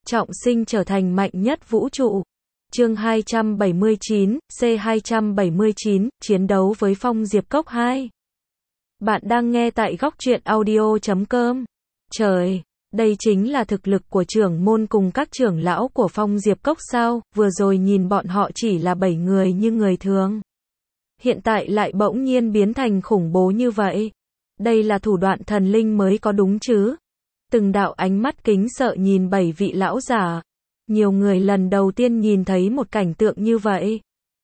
trọng sinh trở thành mạnh nhất vũ trụ. Chương 279, C279, chiến đấu với Phong Diệp Cốc 2. Bạn đang nghe tại góc truyện audio.com. Trời, đây chính là thực lực của trưởng môn cùng các trưởng lão của Phong Diệp Cốc sao? Vừa rồi nhìn bọn họ chỉ là 7 người như người thường. Hiện tại lại bỗng nhiên biến thành khủng bố như vậy. Đây là thủ đoạn thần linh mới có đúng chứ? Từng đạo ánh mắt kính sợ nhìn 7 vị lão giả. Nhiều người lần đầu tiên nhìn thấy một cảnh tượng như vậy.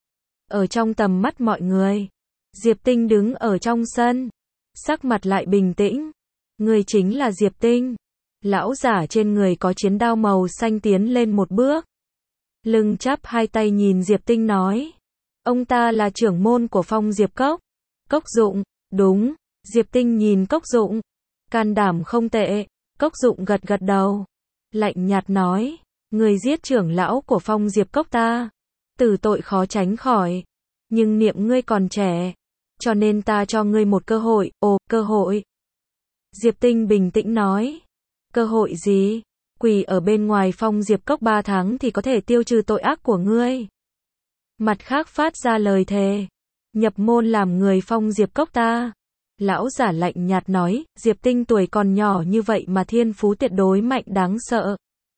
Ở trong tầm mắt mọi người, Diệp Tinh đứng ở trong sân, sắc mặt lại bình tĩnh. Người chính là Diệp Tinh. Lão giả trên người có chiến đao màu xanh tiến lên một bước. Lưng chắp hai tay nhìn Diệp Tinh nói. Ông ta là trưởng môn của Phong Diệp Cốc. Cốc Dụng, đúng. Diệp Tinh nhìn Cốc Dụng. Can đảm không tệ. Cốc Dụng gật gật đầu. Lạnh nhạt nói. Người giết trưởng lão của Phong Diệp Cốc ta. Tử tội khó tránh khỏi. Nhưng niệm ngươi còn trẻ. Cho nên ta cho ngươi một cơ hội. Ồ, cơ hội. Diệp Tinh bình tĩnh nói. Cơ hội gì? Quỳ ở bên ngoài Phong Diệp Cốc 3 tháng thì có thể tiêu trừ tội ác của ngươi. Mặt khác phát ra lời thề. Nhập môn làm người Phong Diệp Cốc ta. Lão giả lạnh nhạt nói, Diệp Tinh tuổi còn nhỏ như vậy mà thiên phú tuyệt đối mạnh đáng sợ.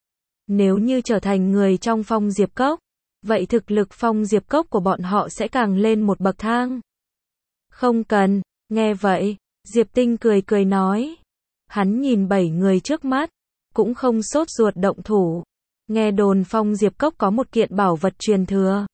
Nếu như trở thành người trong Phong Diệp Cốc, vậy thực lực Phong Diệp Cốc của bọn họ sẽ càng lên một bậc thang. Không cần, nghe vậy, Diệp Tinh cười cười nói. Hắn nhìn 7 người trước mắt, cũng không sốt ruột động thủ. Nghe đồn Phong Diệp Cốc có một kiện bảo vật truyền thừa.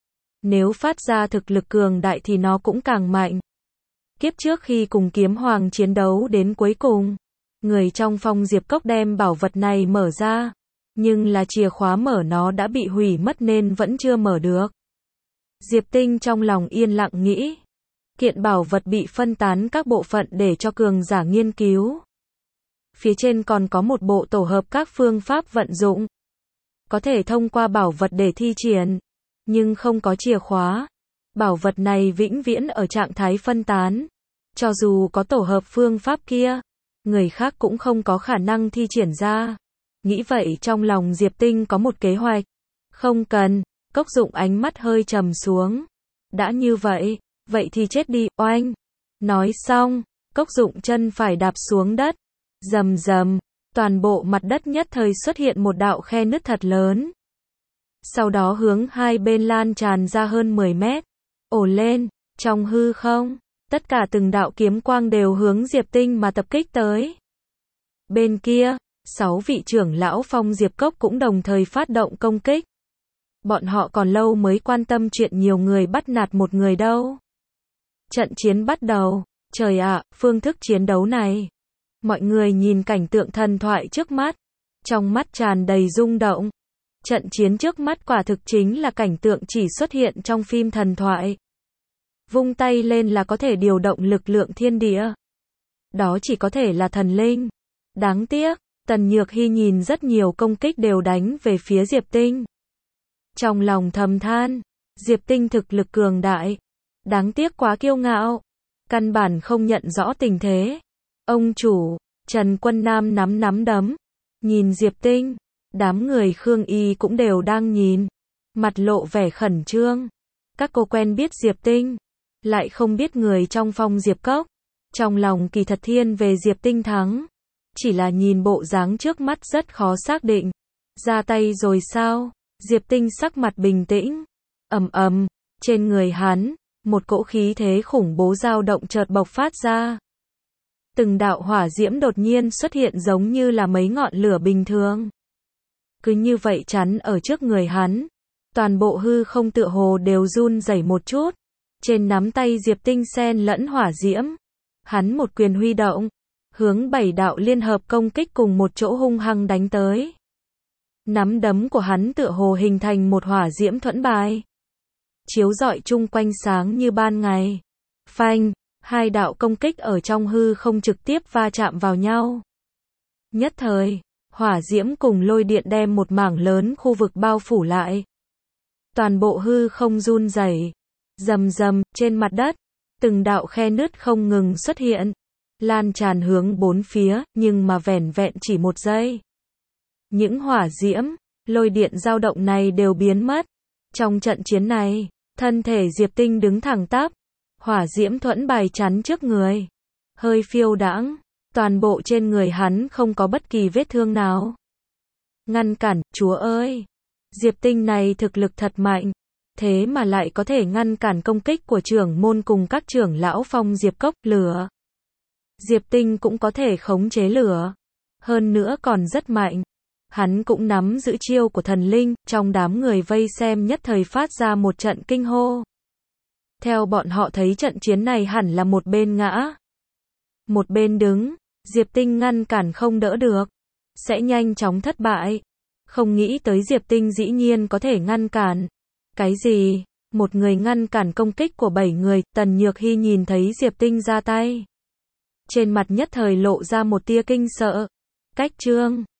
Nếu phát ra thực lực cường đại thì nó cũng càng mạnh. Kiếp trước khi cùng Kiếm Hoàng chiến đấu đến cuối cùng, người trong Phong Diệp Cốc đem bảo vật này mở ra. Nhưng là chìa khóa mở nó đã bị hủy mất nên vẫn chưa mở được. Diệp Tinh trong lòng yên lặng nghĩ. Kiện bảo vật bị phân tán các bộ phận để cho cường giả nghiên cứu. Phía trên còn có một bộ tổ hợp các phương pháp vận dụng. Có thể thông qua bảo vật để thi triển. Nhưng không có chìa khóa. Bảo vật này vĩnh viễn ở trạng thái phân tán. Cho dù có tổ hợp phương pháp kia, người khác cũng không có khả năng thi triển ra. Nghĩ vậy trong lòng Diệp Tinh có một kế hoạch. Không cần, Cốc Dụng ánh mắt hơi trầm xuống. Đã như vậy, vậy thì chết đi, oanh. Nói xong, Cốc Dụng chân phải đạp xuống đất. Rầm rầm, toàn bộ mặt đất nhất thời xuất hiện một đạo khe nứt thật lớn. Sau đó hướng hai bên lan tràn ra hơn 10 mét. Ồ lên, trong hư không, tất cả từng đạo kiếm quang đều hướng Diệp Tinh mà tập kích tới. Bên kia, 6 vị trưởng lão Phong Diệp Cốc cũng đồng thời phát động công kích. Bọn họ còn lâu mới quan tâm chuyện nhiều người bắt nạt một người đâu. Trận chiến bắt đầu. Trời ạ, phương thức chiến đấu này. Mọi người nhìn cảnh tượng thần thoại trước mắt. Trong mắt tràn đầy rung động. Trận chiến trước mắt quả thực chính là cảnh tượng chỉ xuất hiện trong phim thần thoại. Vung tay lên là có thể điều động lực lượng thiên địa. Đó chỉ có thể là thần linh. Đáng tiếc, Tần Nhược Hy nhìn rất nhiều công kích đều đánh về phía Diệp Tinh. Trong lòng thầm than, Diệp Tinh thực lực cường đại. Đáng tiếc quá kiêu ngạo. Căn bản không nhận rõ tình thế. Ông chủ, Trần Quân Nam nắm đấm. Nhìn Diệp Tinh, đám người Khương Y cũng đều đang nhìn. Mặt lộ vẻ khẩn trương. Các cô quen biết Diệp Tinh, lại không biết người trong Phong Diệp Cốc. Trong lòng kỳ thật thiên về Diệp Tinh thắng. Chỉ là nhìn bộ dáng trước mắt rất khó xác định. Ra tay rồi sao? Diệp Tinh sắc mặt bình tĩnh. Ầm, trên người hắn, một cỗ khí thế khủng bố dao động chợt bộc phát ra. Từng đạo hỏa diễm đột nhiên xuất hiện giống như là mấy ngọn lửa bình thường. Cứ như vậy chắn ở trước người hắn. Toàn bộ hư không tựa hồ đều run rẩy một chút. Trên nắm tay Diệp Tinh xen lẫn hỏa diễm. Hắn một quyền huy động. Hướng 7 đạo liên hợp công kích cùng một chỗ hung hăng đánh tới. Nắm đấm của hắn tựa hồ hình thành một hỏa diễm thuẫn bài. Chiếu rọi chung quanh sáng như ban ngày. Phanh, hai đạo công kích ở trong hư không trực tiếp va chạm vào nhau. Nhất thời, hỏa diễm cùng lôi điện đem một mảng lớn khu vực bao phủ lại. Toàn bộ hư không run rẩy. Rầm rầm, trên mặt đất, từng đạo khe nứt không ngừng xuất hiện. Lan tràn hướng bốn phía, nhưng mà vẻn vẹn chỉ một giây. Những hỏa diễm, lôi điện dao động này đều biến mất. Trong trận chiến này, thân thể Diệp Tinh đứng thẳng tắp, hỏa diễm thuẫn bài chắn trước người, hơi phiêu đãng, toàn bộ trên người hắn không có bất kỳ vết thương nào. Ngăn cản, Chúa ơi! Diệp Tinh này thực lực thật mạnh, thế mà lại có thể ngăn cản công kích của trưởng môn cùng các trưởng lão Phong Diệp Cốc. Lửa, Diệp Tinh cũng có thể khống chế lửa, hơn nữa còn rất mạnh. Hắn cũng nắm giữ chiêu của thần linh, trong đám người vây xem nhất thời phát ra một trận kinh hô. Theo bọn họ thấy trận chiến này hẳn là một bên ngã, một bên đứng, Diệp Tinh ngăn cản không đỡ được, sẽ nhanh chóng thất bại. Không nghĩ tới Diệp Tinh dĩ nhiên có thể ngăn cản. Cái gì? Một người ngăn cản công kích của 7 người, Tần Nhược Hy nhìn thấy Diệp Tinh ra tay. Trên mặt nhất thời lộ ra một tia kinh sợ. Cách trương,